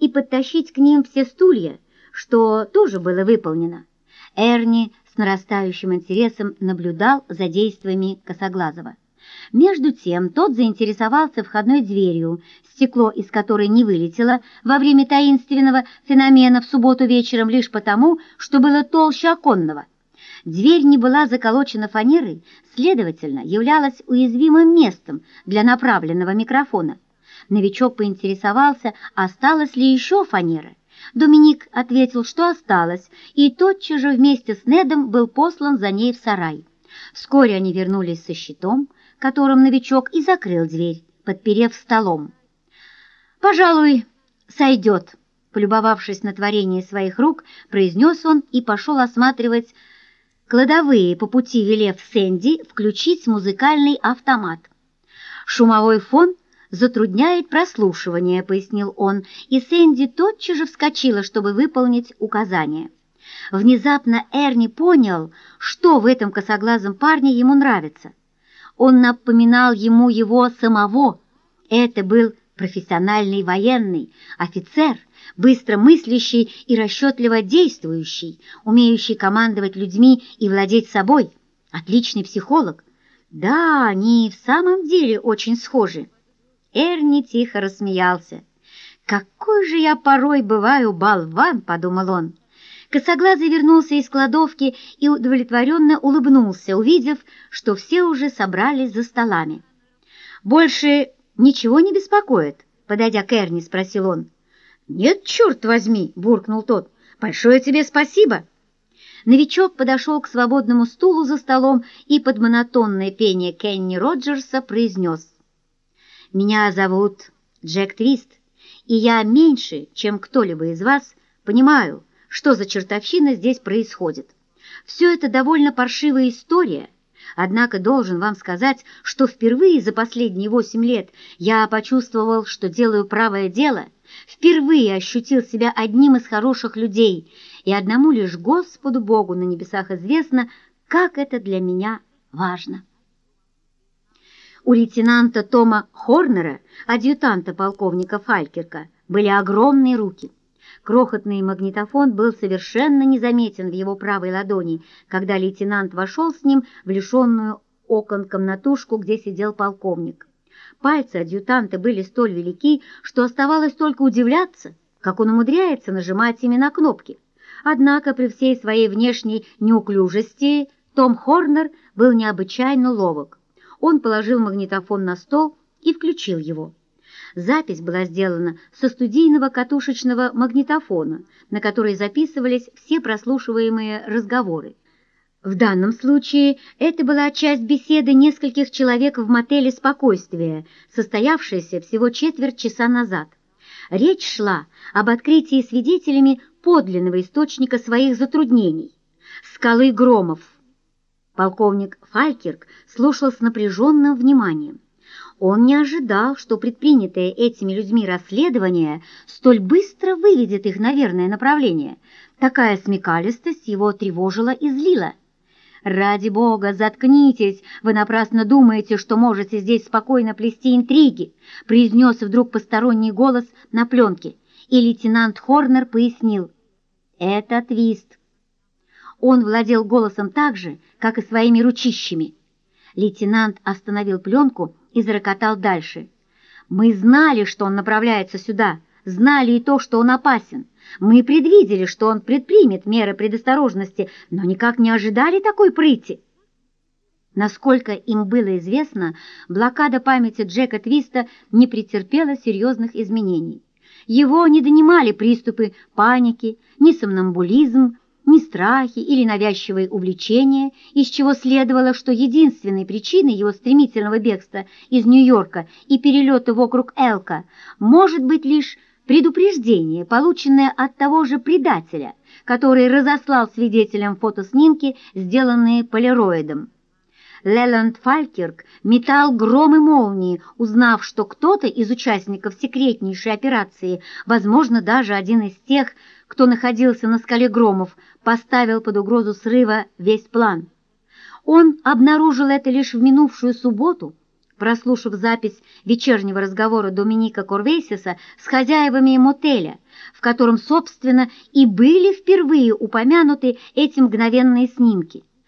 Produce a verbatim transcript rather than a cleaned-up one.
и подтащить к ним все стулья, что тоже было выполнено. Эрни с нарастающим интересом наблюдал за действиями Косоглазого. Между тем тот заинтересовался входной дверью, стекло из которой не вылетело во время таинственного феномена в субботу вечером лишь потому, что было толще оконного. Дверь не была заколочена фанерой, следовательно, являлась уязвимым местом для направленного микрофона. Новичок поинтересовался, осталась ли еще фанера. Доминик ответил, что осталось, и тотчас же вместе с Недом был послан за ней в сарай. Вскоре они вернулись со щитом, которым новичок и закрыл дверь, подперев столом. «Пожалуй, сойдет», — полюбовавшись на творение своих рук, произнес он и пошел осматривать кладовые, по пути велев Сэнди включить музыкальный автомат. «Шумовой фон затрудняет прослушивание», — пояснил он, и Сэнди тотчас же вскочила, чтобы выполнить указание. Внезапно Эрни понял, что в этом косоглазом парне ему нравится. Он напоминал ему его самого. Это был профессиональный военный офицер, быстро мыслящий и расчетливо действующий, умеющий командовать людьми и владеть собой, отличный психолог. Да, они в самом деле очень схожи. Эрни тихо рассмеялся. «Какой же я порой бываю болван!» — подумал он. Косоглазый вернулся из кладовки и удовлетворенно улыбнулся, увидев, что все уже собрались за столами. «Больше ничего не беспокоит?» — подойдя к Эрни, спросил он. «Нет, черт возьми!» — буркнул тот. «Большое тебе спасибо!» Новичок подошел к свободному стулу за столом и под монотонное пение Кенни Роджерса произнес: «Меня зовут Джек Твист, и я меньше, чем кто-либо из вас, понимаю, что за чертовщина здесь происходит. Все это довольно паршивая история, однако должен вам сказать, что впервые за последние восемь лет я почувствовал, что делаю правое дело, впервые ощутил себя одним из хороших людей, и одному лишь Господу Богу на небесах известно, как это для меня важно». У лейтенанта Тома Хорнера, адъютанта полковника Фалькирка, были огромные руки. Крохотный магнитофон был совершенно незаметен в его правой ладони, когда лейтенант вошел с ним в лишенную окон комнатушку, где сидел полковник. Пальцы адъютанта были столь велики, что оставалось только удивляться, как он умудряется нажимать ими на кнопки. Однако при всей своей внешней неуклюжести Том Хорнер был необычайно ловок. Он положил магнитофон на стол и включил его. Запись была сделана со студийного катушечного магнитофона, на который записывались все прослушиваемые разговоры. В данном случае это была часть беседы нескольких человек в мотеле «Спокойствие», состоявшейся всего четверть часа назад. Речь шла об открытии свидетелями подлинного источника своих затруднений — скалы Громов. Полковник Фалькирк слушал с напряженным вниманием. Он не ожидал, что предпринятое этими людьми расследование столь быстро выведет их на верное направление. Такая смекалистость его тревожила и злила. «Ради бога, заткнитесь! Вы напрасно думаете, что можете здесь спокойно плести интриги», произнес вдруг посторонний голос на пленке, и лейтенант Хорнер пояснил: «Это Твист». Он владел голосом так же, как и своими ручищами. Лейтенант остановил пленку и зарокотал дальше. «Мы знали, что он направляется сюда, знали и то, что он опасен. Мы предвидели, что он предпримет меры предосторожности, но никак не ожидали такой прыти». Насколько им было известно, блокада памяти Джека Твиста не претерпела серьезных изменений. Его не донимали приступы паники, ни сомнамбулизм, ни страхи или навязчивые увлечения, из чего следовало, что единственной причиной его стремительного бегства из Нью-Йорка и перелета вокруг Элка может быть лишь предупреждение, полученное от того же предателя, который разослал свидетелям фотоснимки, сделанные полироидом. Леланд Фалькирк метал гром и молнии, узнав, что кто-то из участников секретнейшей операции, возможно, даже один из тех, кто находился на скале Громов, поставил под угрозу срыва весь план. Он обнаружил это лишь в минувшую субботу, прослушав запись вечернего разговора Доминика Корвейсиса с хозяевами мотеля, в котором, собственно, и были впервые упомянуты эти мгновенные снимки.